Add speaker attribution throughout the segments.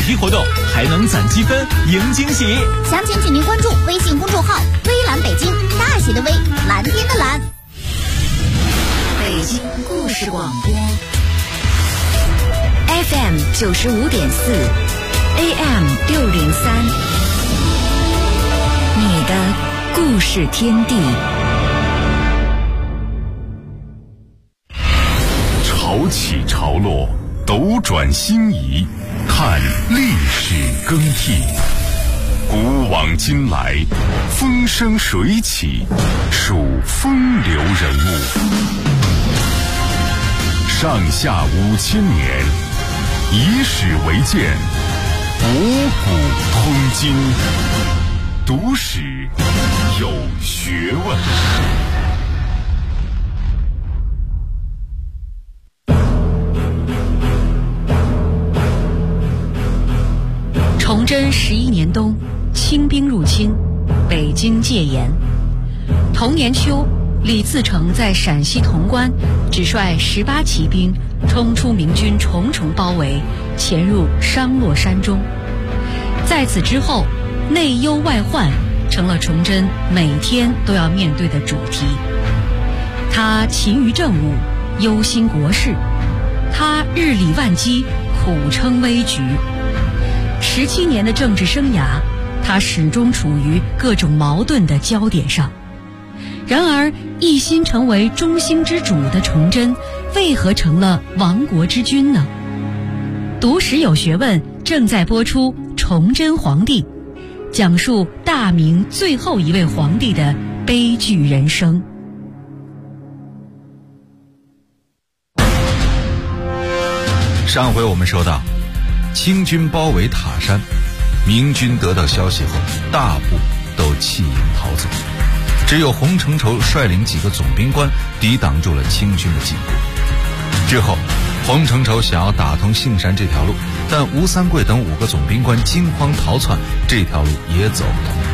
Speaker 1: 题活动，还能攒积分赢惊喜。
Speaker 2: 详情请您关注微信公众号“微蓝北京”，大写的微，蓝天的蓝。
Speaker 3: 北京故事广播 FM 95.4 AM 603，你的故事天地。
Speaker 4: 潮起潮落，斗转星移，看历史更替。古往今来，风生水起，数风流人物。上下5000年，以史为鉴，博古通今。读史有学问。
Speaker 3: 崇祯11年冬，清兵入侵，北京戒严。同年秋，李自成在陕西潼关只率18骑兵冲出明军重重包围，潜入商洛山中。在此之后，内忧外患成了崇祯每天都要面对的主题。他勤于政务，忧心国事，他日理万机，苦撑危局。17年的政治生涯，他始终处于各种矛盾的焦点上。然而，一心成为中兴之主的崇祯，为何成了亡国之君呢？读史有学问正在播出《崇祯皇帝》，讲述大明最后一位皇帝的悲剧人生。
Speaker 5: 上回我们说到，清军包围塔山，明军得到消息后，大部都弃营逃走，只有洪承畴率领几个总兵官抵挡住了清军的进攻。之后，洪承畴想要打通杏山这条路，但吴三桂等5个总兵官惊慌逃窜，这条路也走不通。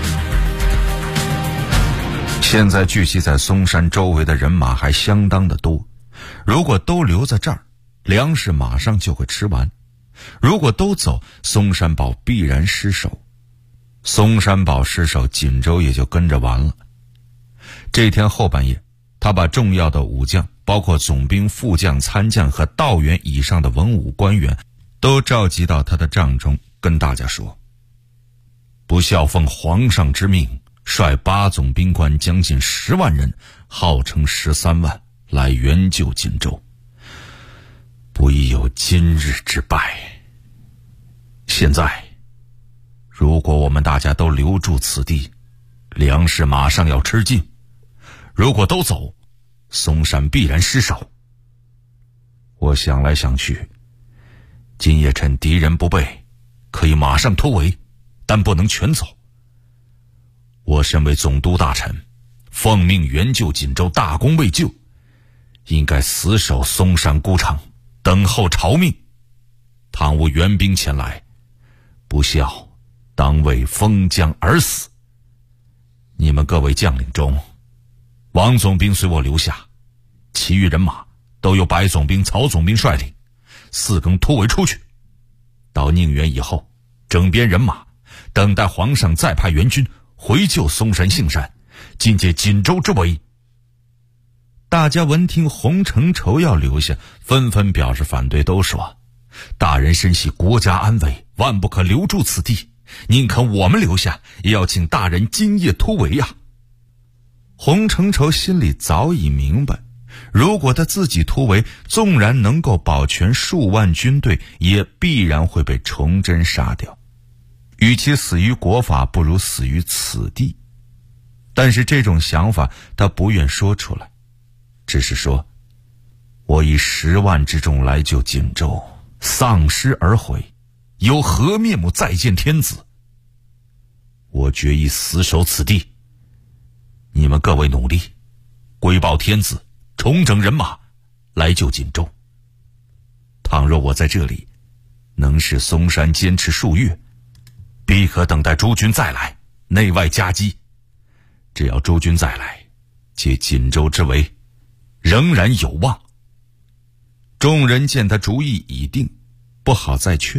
Speaker 5: 现在聚集在松山周围的人马还相当的多，如果都留在这儿，粮食马上就会吃完；如果都走，松山堡必然失守。松山堡失守，锦州也就跟着完了。这天后半夜，他把重要的武将，包括总兵、副将、参将和道员以上的文武官员，都召集到他的帐中，跟大家说：不效奉皇上之命，率8总兵官将近10万人，号称13万，来援救锦州，不宜有今日之败。现在如果我们大家都留住此地，粮食马上要吃尽；如果都走，松山必然失守。我想来想去，今夜趁敌人不备，可以马上突围，但不能全走。我身为总督大臣，奉命援救锦州，大功未就，应该死守松山孤城，等候朝命。倘无援兵前来，不孝当为封疆而死。你们各位将领中，王总兵随我留下，其余人马都由白总兵、曹总兵率领，4更突围出去。到宁远以后，整编人马，等待皇上再派援军回救松山、杏山，尽解锦州之围。大家闻听洪承畴要留下，纷纷表示反对，都说：大人深系国家安危，万不可留住此地，宁肯我们留下，也要请大人今夜突围呀。洪承畴心里早已明白，如果他自己突围，纵然能够保全数万军队，也必然会被崇祯杀掉。与其死于国法，不如死于此地。但是这种想法他不愿说出来，只是说：我以10万之众来救锦州，丧失而回，有何面目再见天子？我决意死守此地。你们各位努力，归报天子，重整人马，来救锦州。倘若我在这里能使松山坚持数月，必可等待诸军再来，内外夹击。只要诸军再来，解锦州之围，仍然有望。众人见他主意已定，不好再劝，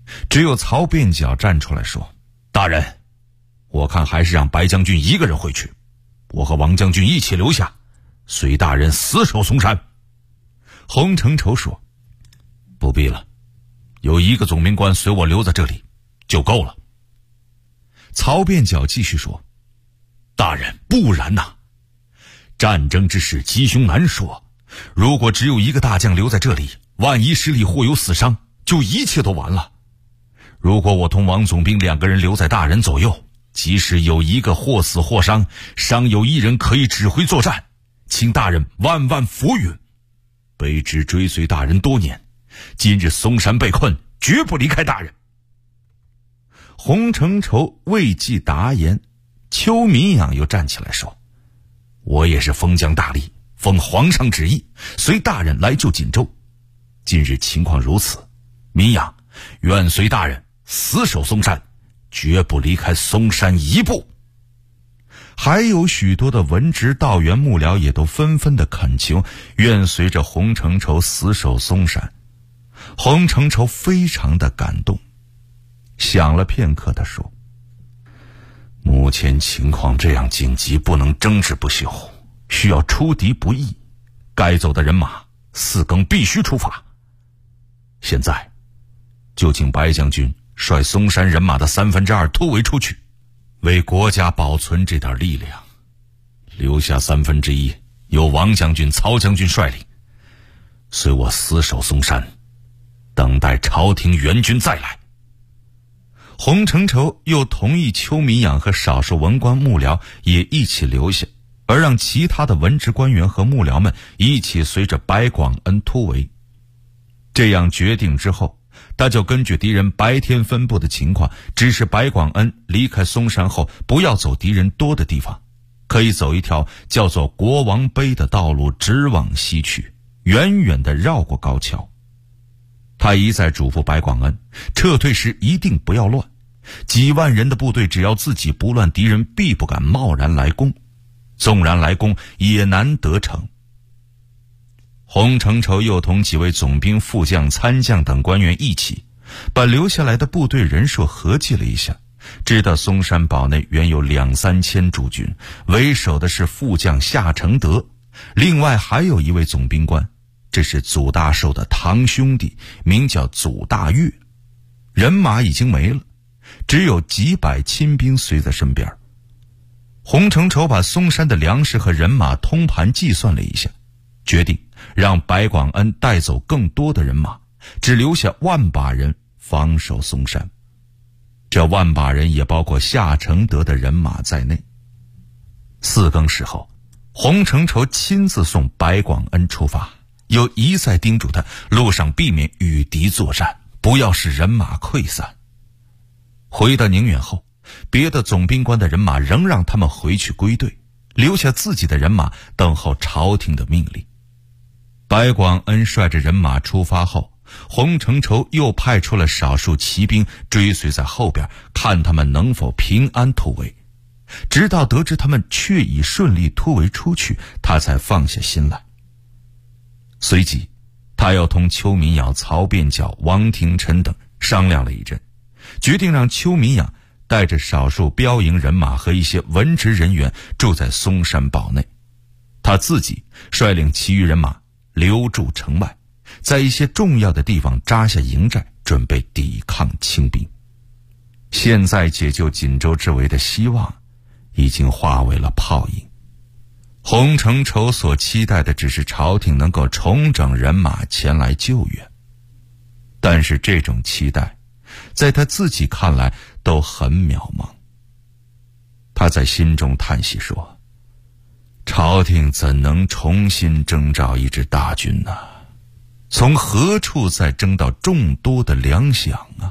Speaker 5: 只有曹变脚站出来说：“大人，我看还是让白将军一个人回去，我和王将军一起留下，随大人死守嵩山。”洪承畴说：“不必了，有一个总兵官随我留在这里就够了。”曹变脚继续说：“大人，不然呐！战争之事吉凶难说，如果只有一个大将留在这里，万一失利或有死伤，就一切都完了。如果我同王总兵2个人留在大人左右，即使有一个或死或伤，尚有一人可以指挥作战，请大人万万福允。卑职追随大人多年，今日嵩山被困，绝不离开大人。”洪承畴未既答言，邱民养又站起来说：“我也是封疆大吏，奉皇上旨意，随大人来救锦州。今日情况如此，民养愿随大人死守嵩山，绝不离开嵩山一步。”还有许多的文职道员幕僚也都纷纷的恳求，愿随着洪承畴死守嵩山。洪承畴非常的感动，想了片刻地说：“目前情况这样紧急，不能争执不休，需要出敌不易，该走的人马4更必须出发。现在就请白将军率嵩山人马的2/3突围出去，为国家保存这点力量，留下1/3由王将军、曹将军率领，随我死守嵩山，等待朝廷援军再来。”洪承畴又同意邱民养和少数文官幕僚也一起留下，而让其他的文职官员和幕僚们一起随着白广恩突围。这样决定之后，他就根据敌人白天分布的情况，指示白广恩离开嵩山后不要走敌人多的地方，可以走一条叫做国王碑的道路直往西去，远远地绕过高桥。他一再嘱咐白广恩，撤退时一定不要乱，几万人的部队只要自己不乱，敌人必不敢贸然来攻，纵然来攻也难得逞。洪承畴又同几位总兵、副将、参将等官员一起，把留下来的部队人数合计了一下，知道嵩山堡内原有2-3千驻军，为首的是副将夏承德，另外还有一位总兵官，这是祖大寿的堂兄弟，名叫祖大岳。人马已经没了，只有几百亲兵随在身边。洪承畴把嵩山的粮食和人马通盘计算了一下，决定让白广恩带走更多的人马，只留下100把人防守嵩山。这100把人也包括夏承德的人马在内。4更时候，洪承畴亲自送白广恩出发，又一再叮嘱他路上避免与敌作战，不要使人马溃散。回到宁远后，别的总兵官的人马仍让他们回去归队，留下自己的人马等候朝廷的命令。白广恩率着人马出发后，洪承畴又派出了少数骑兵追随在后边，看他们能否平安突围。直到得知他们确已顺利突围出去，他才放下心来。随即他又同邱民养、曹变脚、王廷琛等商量了一阵，决定让邱民养带着少数标营人马和一些文职人员住在嵩山堡内，他自己率领其余人马留驻城外，在一些重要的地方扎下营寨，准备抵抗清兵。现在解救锦州之围的希望已经化为了泡影。洪承畴所期待的只是朝廷能够重整人马前来救援，但是这种期待在他自己看来都很渺茫。他在心中叹息说：朝廷怎能重新征召一支大军呢？从何处再征到众多的粮饷啊？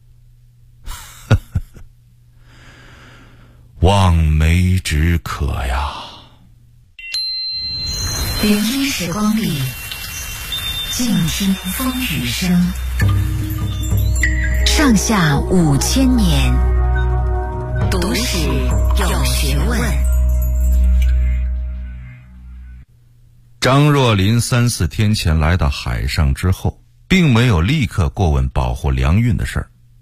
Speaker 5: 望梅止渴呀。
Speaker 3: 聆听时光里，静听风雨声。上下5000年，读史有学问。
Speaker 5: 张若琳3、4天前来到海上之后，并没有立刻过问保护粮运的事儿，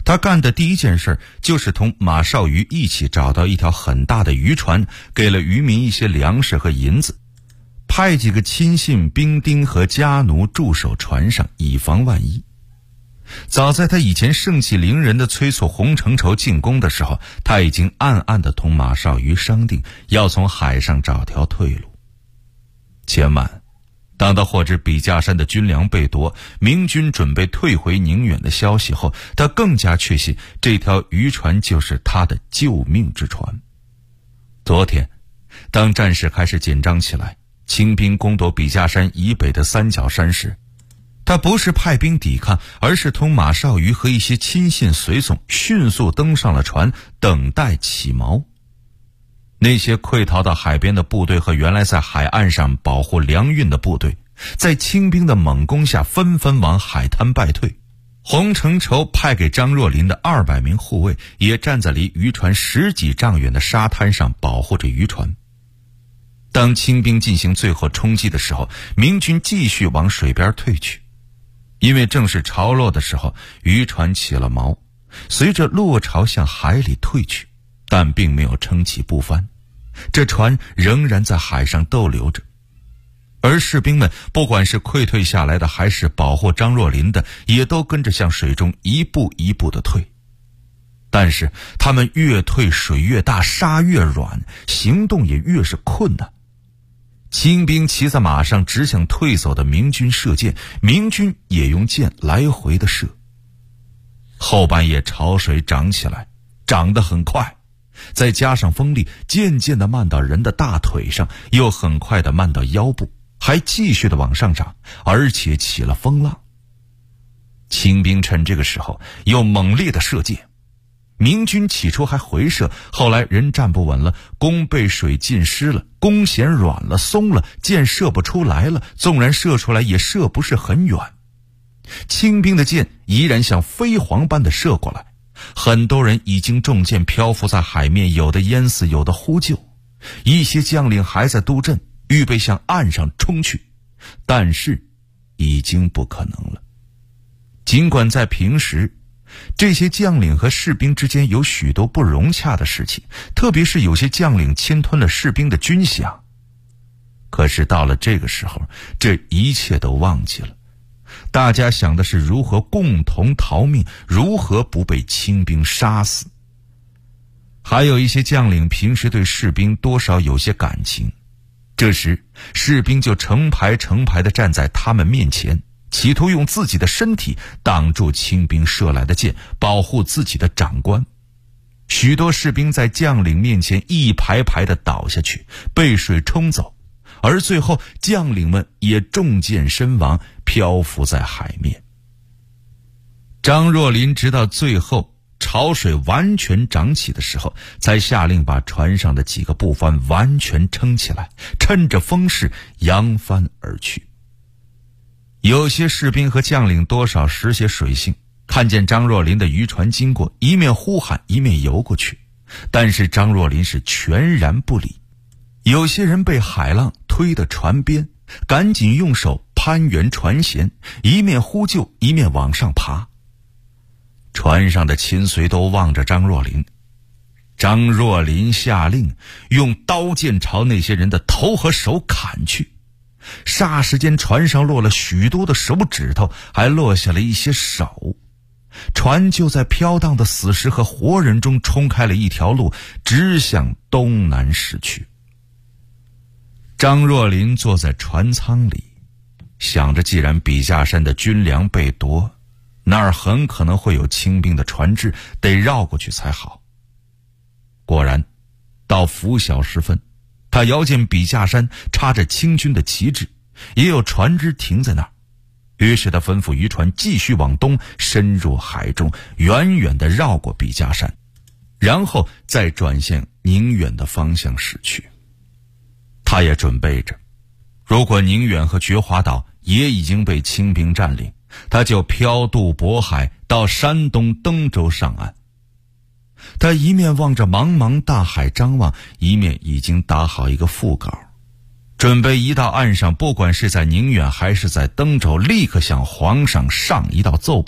Speaker 5: 他干的第一件事就是同马绍瑜一起找到一条很大的渔船，给了渔民一些粮食和银子，派几个亲信兵丁和家奴驻守船上，以防万一。早在他以前盛气凌人的催促洪承畴进攻的时候，他已经暗暗地同马绍瑜商定，要从海上找条退路。前晚当他获知笔架山的军粮被夺，明军准备退回宁远的消息后，他更加确信这条渔船就是他的救命之船。昨天当战事开始紧张起来，清兵攻夺笔架山以北的三角山时，他不是派兵抵抗，而是同马绍瑜和一些亲信随从迅速登上了船，等待起锚。那些溃逃到海边的部队和原来在海岸上保护粮运的部队，在清兵的猛攻下纷纷往海滩败退。洪承畴派给张若麟的200名护卫也站在离渔船10几丈远的沙滩上保护着渔船。当清兵进行最后冲击的时候，明军继续往水边退去。因为正是潮落的时候，渔船起了锚，随着落潮向海里退去，但并没有撑起不翻，这船仍然在海上逗留着。而士兵们不管是溃退下来的还是保护张若麟的，也都跟着向水中一步一步地退。但是他们越退水越大，沙越软，行动也越是困难。清兵骑在马上直向退走的明军射箭，明军也用箭来回的射。后半夜潮水涨起来，涨得很快，再加上风力，渐渐地漫到人的大腿上，又很快地漫到腰部，还继续地往上涨，而且起了风浪。清兵趁这个时候又猛烈地射箭，明军起初还回射，后来人站不稳了，弓被水浸湿了，弓弦软了松了，箭射不出来了，纵然射出来也射不是很远。清兵的箭依然像飞蝗般的射过来，很多人已经中箭漂浮在海面，有的淹死，有的呼救。一些将领还在督阵，预备向岸上冲去，但是已经不可能了。尽管在平时这些将领和士兵之间有许多不融洽的事情，特别是有些将领侵吞了士兵的军饷，可是到了这个时候，这一切都忘记了。大家想的是如何共同逃命，如何不被清兵杀死。还有一些将领平时对士兵多少有些感情，这时士兵就成排成排地站在他们面前，企图用自己的身体挡住清兵射来的箭，保护自己的长官。许多士兵在将领面前一排排地倒下去，被水冲走，而最后将领们也中箭身亡，漂浮在海面。张若麟直到最后潮水完全涨起的时候，才下令把船上的几个布帆完全撑起来，趁着风势扬帆而去。有些士兵和将领多少使些水性，看见张若麟的渔船经过，一面呼喊一面游过去，但是张若麟是全然不理。有些人被海浪推到船边，赶紧用手攀援船舷，一面呼救一面往上爬。船上的亲随都望着张若麟，张若麟下令用刀剑朝那些人的头和手砍去。霎时间，船上落了许多的手指头，还落下了一些手。船就在飘荡的死尸和活人中冲开了一条路，直向东南驶去。张若麟坐在船舱里，想着既然笔架山的军粮被夺，那儿很可能会有清兵的船只，得绕过去才好。果然到拂晓时分，他遥见笔架山插着清军的旗帜，也有船只停在那儿。于是他吩咐渔船继续往东深入海中，远远地绕过笔架山，然后再转向宁远的方向驶去。他也准备着，如果宁远和觉华岛也已经被清兵占领，他就漂渡渤海到山东登州上岸。他一面望着茫茫大海张望，一面已经打好一个副稿，准备一到岸上，不管是在宁远还是在登州，立刻向皇上上一道奏本，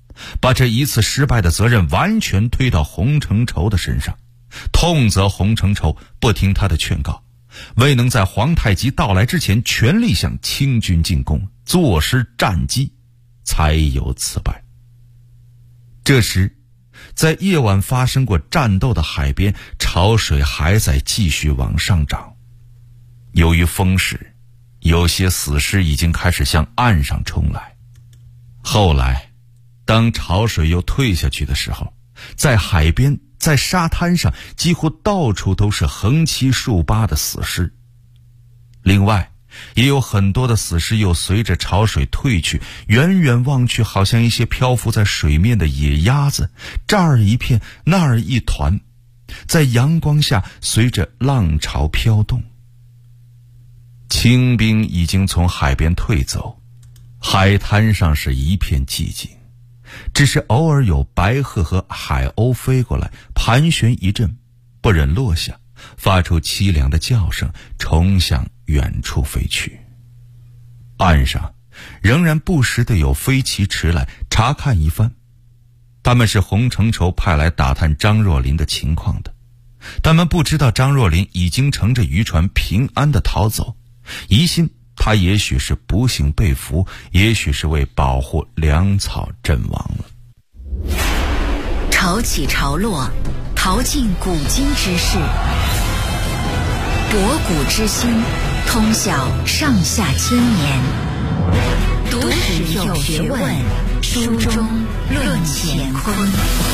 Speaker 5: 把这一次失败的责任完全推到洪承畴的身上，痛责洪承畴不听他的劝告，未能在皇太极到来之前全力向清军进攻，坐失战机，才有此败。这时在夜晚发生过战斗的海边，潮水还在继续往上涨。由于风势，有些死尸已经开始向岸上冲来。后来当潮水又退下去的时候，在海边，在沙滩上，几乎到处都是横七竖八的死尸。另外也有很多的死尸又随着潮水退去，远远望去好像一些漂浮在水面的野鸭子，这儿一片那儿一团，在阳光下随着浪潮飘动。清兵已经从海边退走，海滩上是一片寂静，只是偶尔有白鹤和海鸥飞过来，盘旋一阵，不忍落下，发出凄凉的叫声，冲向远处飞去。岸上仍然不时地有飞骑迟来查看一番，他们是洪承畴派来打探张若琳的情况的。他们不知道张若琳已经乘着渔船平安地逃走，疑心他也许是不幸被俘，也许是为保护粮草阵亡了。
Speaker 3: 潮起潮落，淘尽古今之事，博古之心，通晓上下千年。读史有学问，书中论乾坤。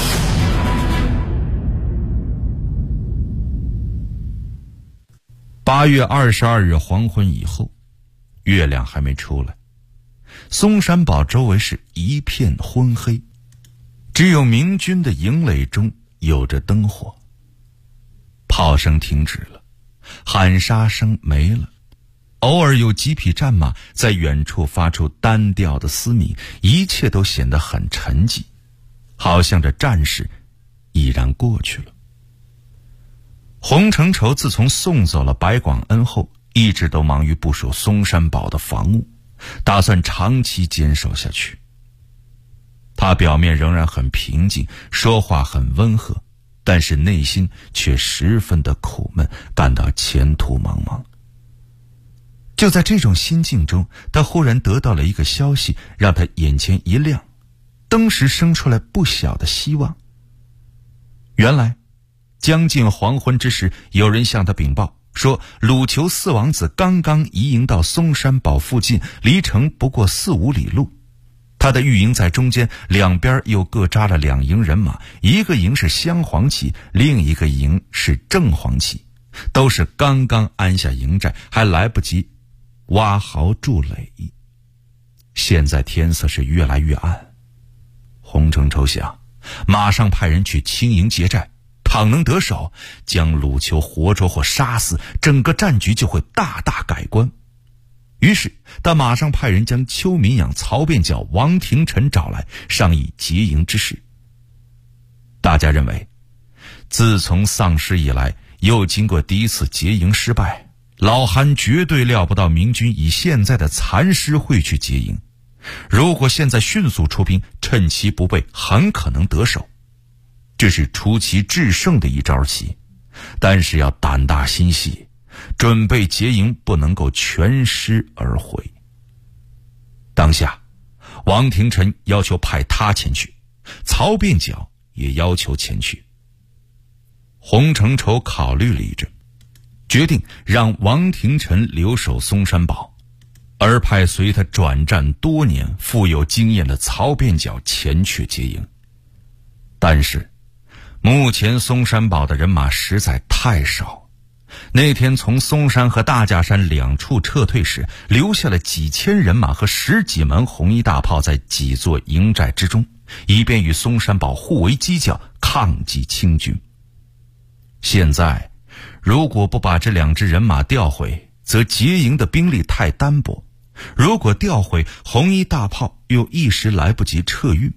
Speaker 5: 8月22日黄昏以后，月亮还没出来，松山堡周围是一片昏黑，只有明军的营垒中有着灯火。炮声停止了，喊杀声没了，偶尔有几匹战马在远处发出单调的嘶鸣，一切都显得很沉寂，好像这战事已然过去了。洪承畴自从送走了白广恩后，一直都忙于部署松山堡的防务，打算长期坚守下去。他表面仍然很平静，说话很温和，但是内心却十分的苦闷，感到前途茫茫。就在这种心境中，他忽然得到了一个消息，让他眼前一亮，登时生出来不小的希望。原来将近黄昏之时，有人向他禀报说，鲁求四王子刚刚移营到松山堡附近，离城不过4-5里路。他的御营在中间，两边又各扎了2营人马，一个营是镶黄旗，另一个营是正黄旗，都是刚刚安下营寨，还来不及挖壕筑垒。现在天色是越来越暗，洪承畴想，马上派人去清营劫寨，倘能得手，将鲁求活捉或杀死，整个战局就会大大改观。于是他马上派人将邱民养、曹变角、王廷臣找来，商议劫营之事。大家认为，自从丧尸以来，又经过第一次劫营失败，老韩绝对料不到明军以现在的残师会去劫营。如果现在迅速出兵，趁其不备，很可能得手。这是出奇制胜的一招棋，但是要胆大心细，准备劫营不能够全师而回。当下王廷臣要求派他前去，曹变角也要求前去。洪承畴考虑了一阵，决定让王廷臣留守松山堡，而派随他转战多年、富有经验的曹变角前去劫营。但是目前松山堡的人马实在太少，那天从松山和大架山两处撤退时，留下了几千人马和10几门红衣大炮在几座营寨之中，以便与松山堡互为犄角，抗击清军。现在如果不把这2支人马调回，则劫营的兵力太单薄，如果调回，红衣大炮又一时来不及撤运。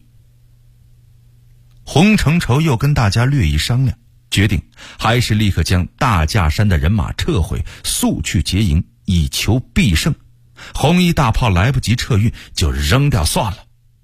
Speaker 5: 洪承畴又跟大家略一商量，决定还是立刻将大架山的人马撤回，速去劫营，以求必胜。红衣大炮来不及撤运，就扔掉算了。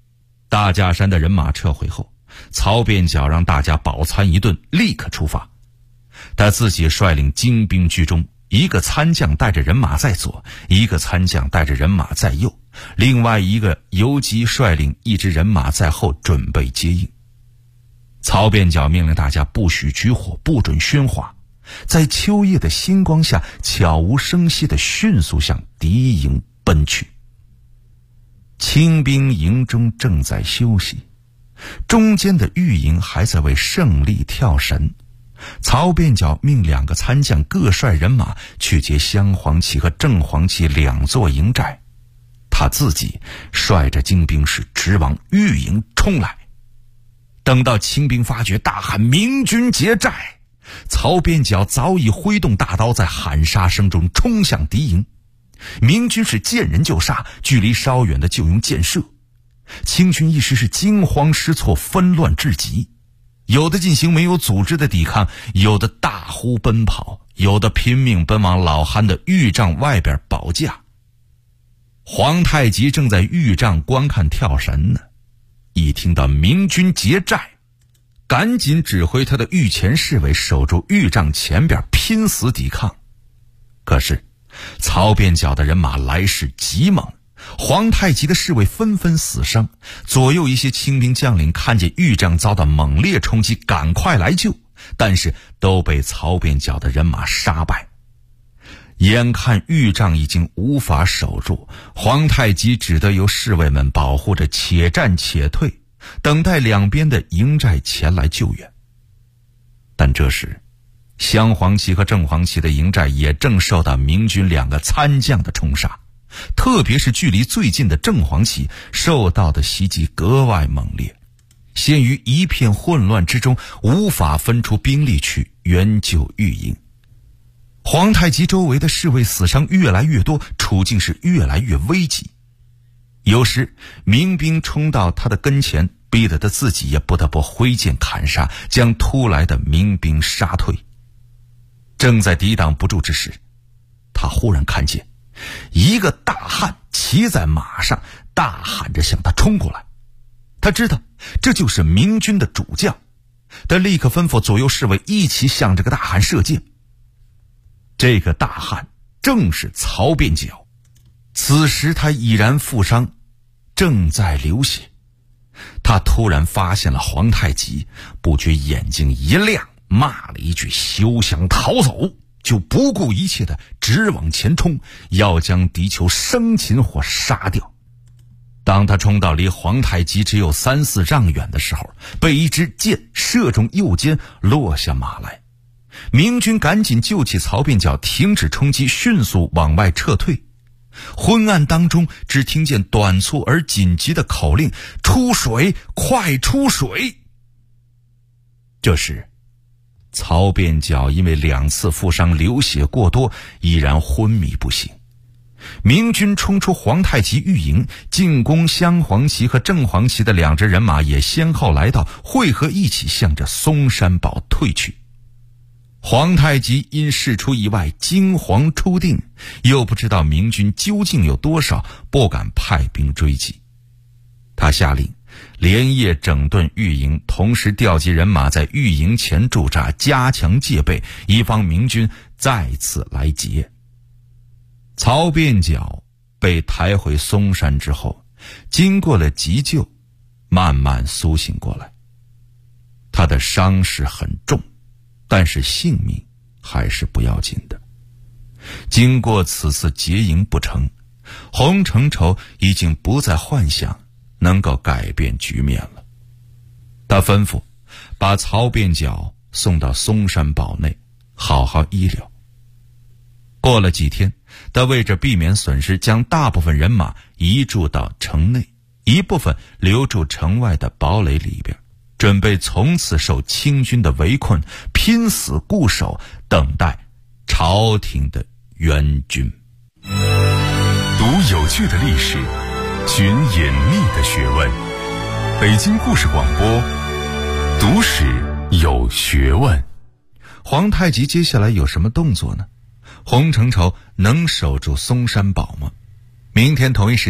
Speaker 5: 大架山的人马撤回后，曹变角让大家饱餐一顿，立刻出发。他自己率领精兵居中，一个参将带着人马在左，一个参将带着人马在右，另外一个游击率领一支人马在后准备接应。曹变角命令大家不许举火，不准喧哗，在秋夜的星光下悄无声息地迅速向敌营奔去。清兵营中正在休息，中间的御营还在为胜利跳神。曹变角命2个参将各率人马去接镶黄旗和正黄旗2座营寨，他自己率着精兵是直往御营冲来。等到清兵发觉大喊明军劫寨，曹变角早已挥动大刀，在喊杀声中冲向敌营。明军是见人就杀，距离稍远的就用箭射。清军一时是惊慌失措，纷乱至极，有的进行没有组织的抵抗，有的大呼奔跑，有的拼命奔往老汉的御帐外边保驾。皇太极正在御帐观看跳神呢，一听到明军劫寨，赶紧指挥他的御前侍卫守住御帐前边拼死抵抗。可是曹变角的人马来势极猛，皇太极的侍卫纷纷死伤，左右一些清兵将领看见御帐遭到猛烈冲击，赶快来救，但是都被曹变角的人马杀败。眼看御帐已经无法守住，皇太极只得由侍卫们保护着且战且退，等待两边的营寨前来救援。但这时镶黄旗和正黄旗的营寨也正受到明军2个参将的冲杀，特别是距离最近的正黄旗受到的袭击格外猛烈，陷于一片混乱之中，无法分出兵力去援救御营。皇太极周围的侍卫死伤越来越多，处境是越来越危急。有时民兵冲到他的跟前，逼得他自己也不得不挥剑砍杀，将突来的民兵杀退。正在抵挡不住之时，他忽然看见一个大汉骑在马上，大喊着向他冲过来。他知道这就是明军的主将，他立刻吩咐左右侍卫一起向这个大汉射箭。这个大汉正是曹变角，此时他已然负伤，正在流血。他突然发现了皇太极，不觉眼睛一亮，骂了一句休想逃走，就不顾一切的直往前冲，要将敌酋生擒或杀掉。当他冲到离皇太极只有3、4丈远的时候，被一支箭射中右肩，落下马来。明军赶紧救起曹变角，停止冲击，迅速往外撤退。昏暗当中，只听见短促而紧急的口令：出水，快出水！这时曹变角因为2次负伤流血过多，已然昏迷不醒。明军冲出皇太极御营，进攻镶黄旗和正黄旗的2支人马也先后来到，汇合一起向着松山堡退去。皇太极因事出意外，惊惶初定，又不知道明军究竟有多少，不敢派兵追击。他下令连夜整顿御营，同时调集人马在御营前驻扎，加强戒备，以防明军再次来劫。曹变角被抬回松山之后，经过了急救，慢慢苏醒过来。他的伤势很重，但是性命还是不要紧的。经过此次劫营不成，洪承畴已经不再幻想能够改变局面了。他吩咐把曹变角送到松山堡内好好医疗。过了几天，他为着避免损失，将大部分人马移驻到城内，一部分留驻城外的堡垒里边，准备从此受清军的围困，拼死固守，等待朝廷的援军。
Speaker 4: 读有趣的历史，寻隐秘的学问。北京故事广播，读史有学问。
Speaker 5: 皇太极接下来有什么动作呢？洪承畴能守住松山堡吗？明天同一时间，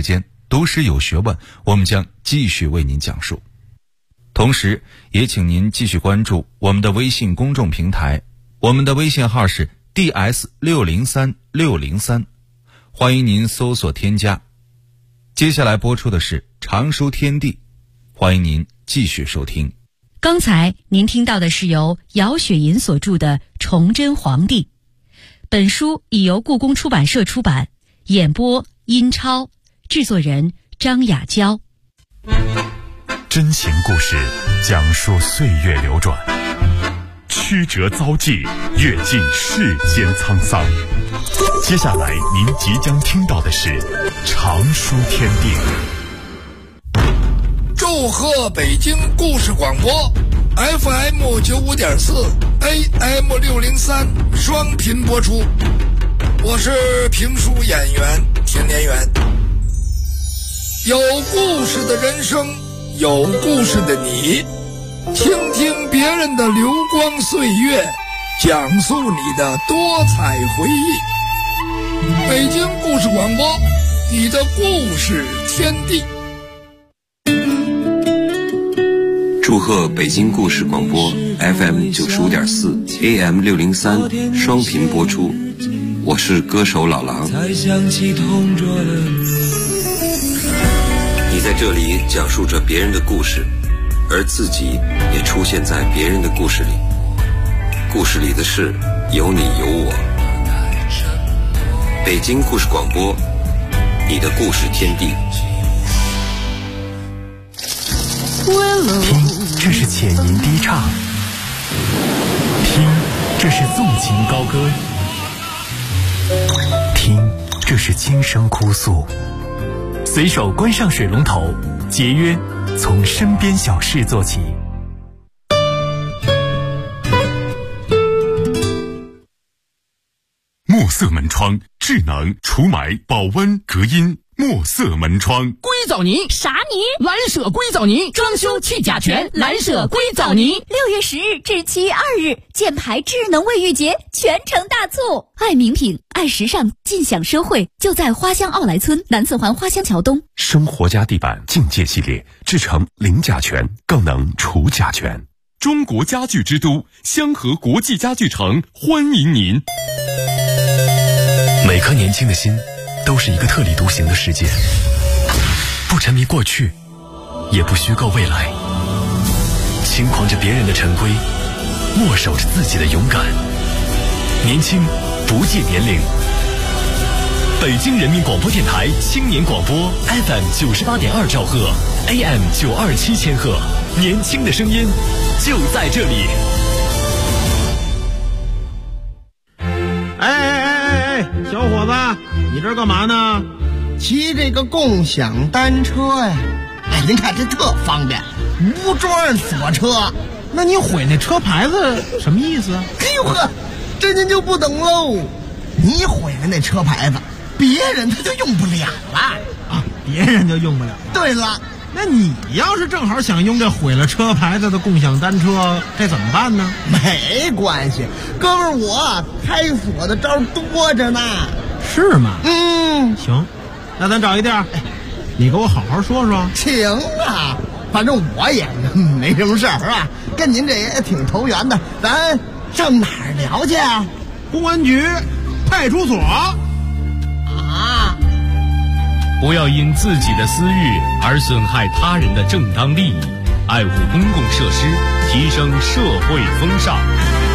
Speaker 5: 读史有学问，我们将继续为您讲述。同时也请您继续关注我们的微信公众平台，我们的微信号是 DS603603，欢迎您搜索添加。接下来播出的是常书天地，欢迎您继续收听。
Speaker 3: 刚才您听到的是由姚雪银所著的《崇祯皇帝》，本书已由故宫出版社出版，演播殷超，制作人张雅娇。
Speaker 4: 真情故事讲述岁月流转，曲折遭际，阅尽世间沧桑。接下来您即将听到的是常书天地。
Speaker 6: 祝贺北京故事广播 FM 95.4 AM 603双频播出，我是评书演员田连元。有故事的人生，有故事的你，倾听别人的流光岁月，讲述你的多彩回忆。北京故事广播，你的故事天地。
Speaker 7: 祝贺北京故事广播 FM 95.4 AM 603双频播出，我是歌手老狼。你在这里讲述着别人的故事，而自己也出现在别人的故事里，故事里的事有你有我。北京故事广播，你的故事天地。
Speaker 1: 听，这是浅吟低唱；听，这是纵情高歌；听，这是轻声哭诉。随手关上水龙头，节约从身边小事做起。
Speaker 4: 墨色门窗，智能除霾、保温、隔音。墨色门窗，
Speaker 8: 硅藻泥啥泥？蓝舍硅藻泥，装修去甲醛，蓝舍硅藻泥。
Speaker 2: 6月10日至7月2日，箭牌智能卫浴节全城大促，爱名品、爱时尚，尽享奢惠，就在花乡奥莱村南四环花乡桥东。
Speaker 4: 生活家地板境界系列，制成零甲醛，更能除甲醛。中国家具之都香河国际家具城欢迎您。
Speaker 1: 每颗年轻的心都是一个特立独行的世界，不沉迷过去，也不虚构未来，轻狂着别人的陈规，握手着自己的勇敢。年轻不计年龄。北京人民广播电台青年广播 FM 98.2兆赫 AM 927千赫，年轻的声音就在这里。
Speaker 9: 小伙子，你这干嘛呢？
Speaker 10: 骑这个共享单车呀！哎，您看这特方便，无桩锁车。
Speaker 9: 那你毁那车牌子什么意思啊？
Speaker 10: 哎呦呵，这您就不懂喽。你毁了那车牌子，别人他就用不了了
Speaker 9: 啊，别人就用不了了。
Speaker 10: 对了，
Speaker 9: 那你要是正好想用这毁了车牌子的共享单车，这怎么办呢？
Speaker 10: 没关系，哥们儿，我开锁的招多着呢。
Speaker 9: 是吗？
Speaker 10: 行，
Speaker 9: 那咱找一地儿，你给我好好说说。
Speaker 10: 行啊，反正我也没什么事儿，是吧？跟您这也挺投缘的，咱上哪儿聊去啊？
Speaker 9: 公安局、派出所。
Speaker 10: 啊！
Speaker 1: 不要因自己的私欲而损害他人的正当利益，爱护公共设施，提升社会风尚。